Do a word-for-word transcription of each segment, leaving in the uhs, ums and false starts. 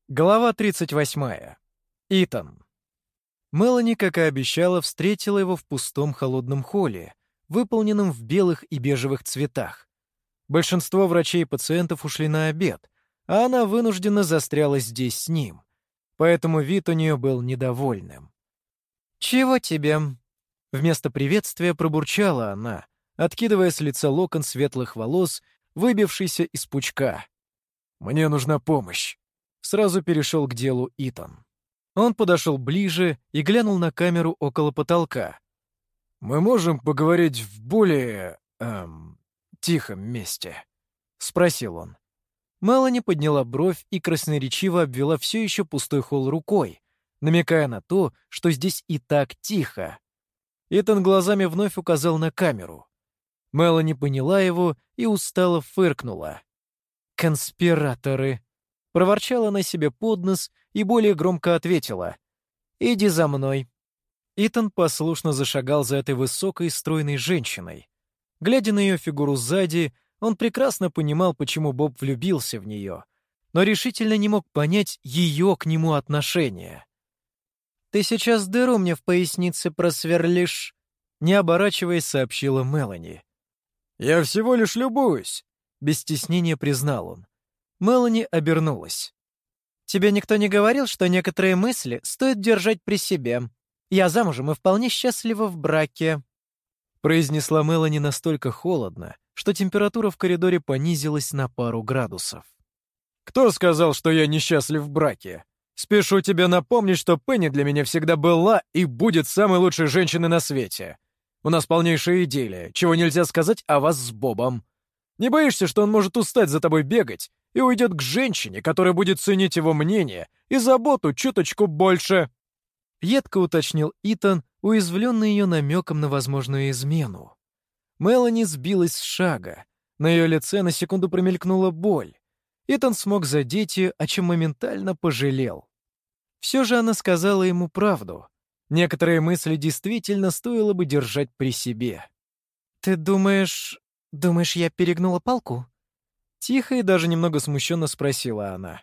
Глава тридцать восьмая. Итан. Мелани, как и обещала, встретила его в пустом холодном холле, выполненном в белых и бежевых цветах. Большинство врачей и пациентов ушли на обед, а она вынуждена застряла здесь с ним. Поэтому вид у нее был недовольным. «Чего тебе?» Вместо приветствия пробурчала она, откидывая с лица локон светлых волос, выбившийся из пучка. «Мне нужна помощь». Сразу перешел к делу Итан. Он подошел ближе и глянул на камеру около потолка. «Мы можем поговорить в более... эм... тихом месте?» — спросил он. Мелани подняла бровь и красноречиво обвела все еще пустой холл рукой, намекая на то, что здесь и так тихо. Итан глазами вновь указал на камеру. Мелани поняла его и устало фыркнула. «Конспираторы!» Проворчала она себе под нос и более громко ответила: «Иди за мной». Итан послушно зашагал за этой высокой, стройной женщиной. Глядя на ее фигуру сзади, он прекрасно понимал, почему Боб влюбился в нее, но решительно не мог понять ее к нему отношение. «Ты сейчас дыру мне в пояснице просверлишь», — не оборачиваясь, сообщила Мелани. «Я всего лишь любуюсь», — без стеснения признал он. Мелани обернулась. «Тебе никто не говорил, что некоторые мысли стоит держать при себе? Я замужем и вполне счастлива в браке», — произнесла Мелани настолько холодно, что температура в коридоре понизилась на пару градусов. «Кто сказал, что я несчастлив в браке? Спешу тебе напомнить, что Пенни для меня всегда была и будет самой лучшей женщиной на свете. У нас полнейшая идиллия, чего нельзя сказать о вас с Бобом. Не боишься, что он может устать за тобой бегать и уйдет к женщине, которая будет ценить его мнение и заботу чуточку больше?» Едко уточнил Итан, уязвленный ее намеком на возможную измену. Мелани сбилась с шага. На ее лице на секунду промелькнула боль. Итан смог задеть ее, о чем моментально пожалел. Все же она сказала ему правду. Некоторые мысли действительно стоило бы держать при себе. «Ты думаешь... думаешь, я перегнула палку?» Тихо и даже немного смущенно спросила она.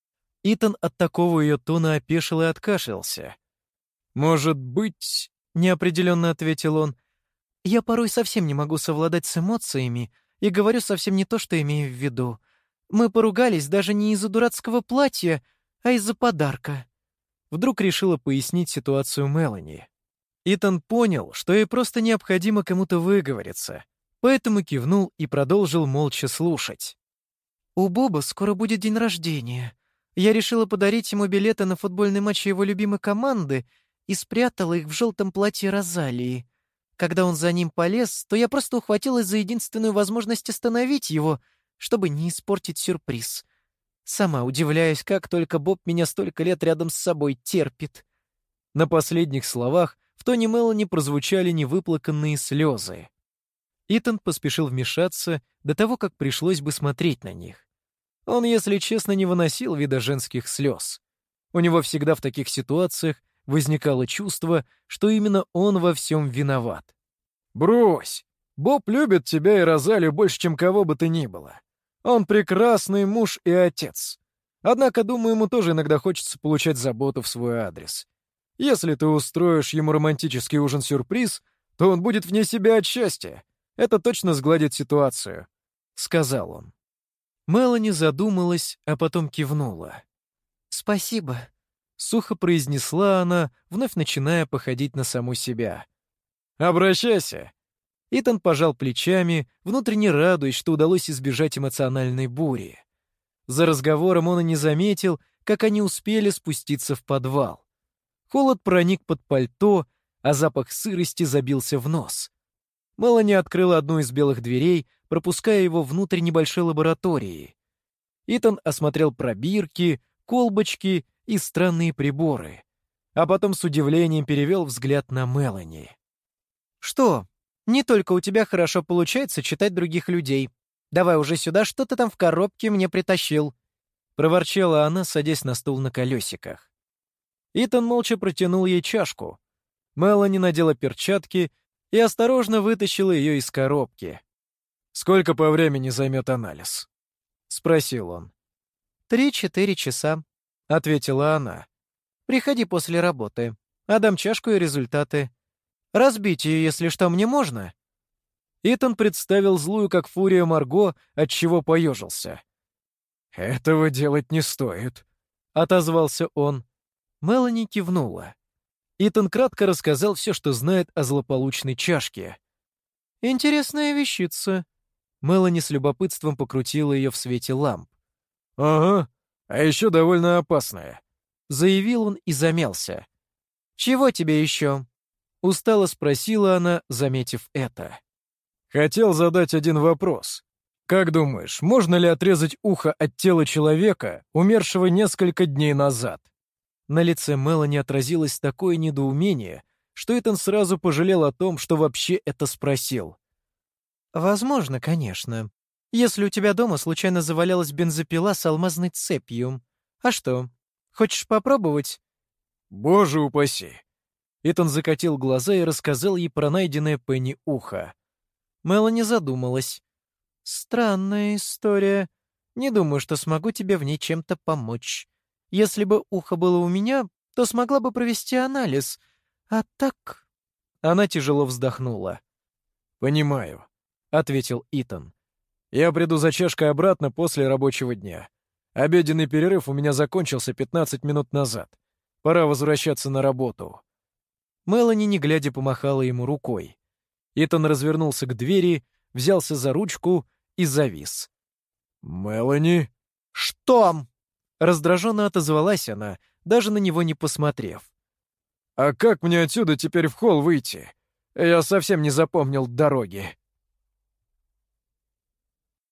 Итан от такого ее тона опешил и откашлялся. «Может быть...» — неопределенно ответил он. «Я порой совсем не могу совладать с эмоциями и говорю совсем не то, что имею в виду. Мы поругались даже не из-за дурацкого платья, а из-за подарка». Вдруг решила пояснить ситуацию Мелани. Итан понял, что ей просто необходимо кому-то выговориться, поэтому кивнул и продолжил молча слушать. «У Боба скоро будет день рождения. Я решила подарить ему билеты на футбольный матч его любимой команды и спрятала их в желтом платье Розалии. Когда он за ним полез, то я просто ухватилась за единственную возможность остановить его, чтобы не испортить сюрприз. Сама удивляюсь, как только Боб меня столько лет рядом с собой терпит». На последних словах в тоне Мелани прозвучали невыплаканные слезы. Итан поспешил вмешаться до того, как пришлось бы смотреть на них. Он, если честно, не выносил вида женских слез. У него всегда в таких ситуациях возникало чувство, что именно он во всем виноват. «Брось! Боб любит тебя и Розалию больше, чем кого бы то ни было. Он прекрасный муж и отец. Однако, думаю, ему тоже иногда хочется получать заботу в свой адрес. Если ты устроишь ему романтический ужин-сюрприз, то он будет вне себя от счастья. Это точно сгладит ситуацию», — сказал он. Мелани задумалась, а потом кивнула. «Спасибо», — сухо произнесла она, вновь начиная походить на саму себя. «Обращайся». Итан пожал плечами, внутренне радуясь, что удалось избежать эмоциональной бури. За разговором он и не заметил, как они успели спуститься в подвал. Холод проник под пальто, а запах сырости забился в нос. Мелани открыла одну из белых дверей, пропуская его внутрь небольшой лаборатории. Итан осмотрел пробирки, колбочки и странные приборы, а потом с удивлением перевел взгляд на Мелани. «Что, не только у тебя хорошо получается читать других людей. Давай уже сюда, что ты там в коробке мне притащил?» — проворчала она, садясь на стул на колесиках. Итан молча протянул ей чашку. Мелани надела перчатки и осторожно вытащила ее из коробки. «Сколько по времени займет анализ?» — спросил он. «Три-четыре часа. ответила она. «Приходи после работы. Отдам чашку и результаты. Разбить ее, если что, мне можно?» Итан представил злую, как фурия Марго, отчего поежился. «Этого делать не стоит», — отозвался он. Мелани кивнула. Итан кратко рассказал все, что знает о злополучной чашке. «Интересная вещица». Мелани с любопытством покрутила ее в свете ламп. «Ага, а еще довольно опасная», — заявил он и замялся. «Чего тебе еще?» — устало спросила она, заметив это. «Хотел задать один вопрос. Как думаешь, можно ли отрезать ухо от тела человека, умершего несколько дней назад?» На лице Мелани отразилось такое недоумение, что Итан сразу пожалел о том, что вообще это спросил. «Возможно, конечно. Если у тебя дома случайно завалялась бензопила с алмазной цепью. А что, хочешь попробовать?» «Боже упаси!» Итан закатил глаза и рассказал ей про найденное Пенни ухо. Мелани задумалась. «Странная история. Не думаю, что смогу тебе в ней чем-то помочь. Если бы ухо было у меня, то смогла бы провести анализ. А так...» Она тяжело вздохнула. «Понимаю», — ответил Итан. «Я приду за чашкой обратно после рабочего дня. Обеденный перерыв у меня закончился пятнадцать минут назад. Пора возвращаться на работу». Мелани, не глядя, помахала ему рукой. Итан развернулся к двери, взялся за ручку и завис. «Мелани?» «Что?» Раздраженно отозвалась она, даже на него не посмотрев. «А как мне отсюда теперь в холл выйти? Я совсем не запомнил дороги».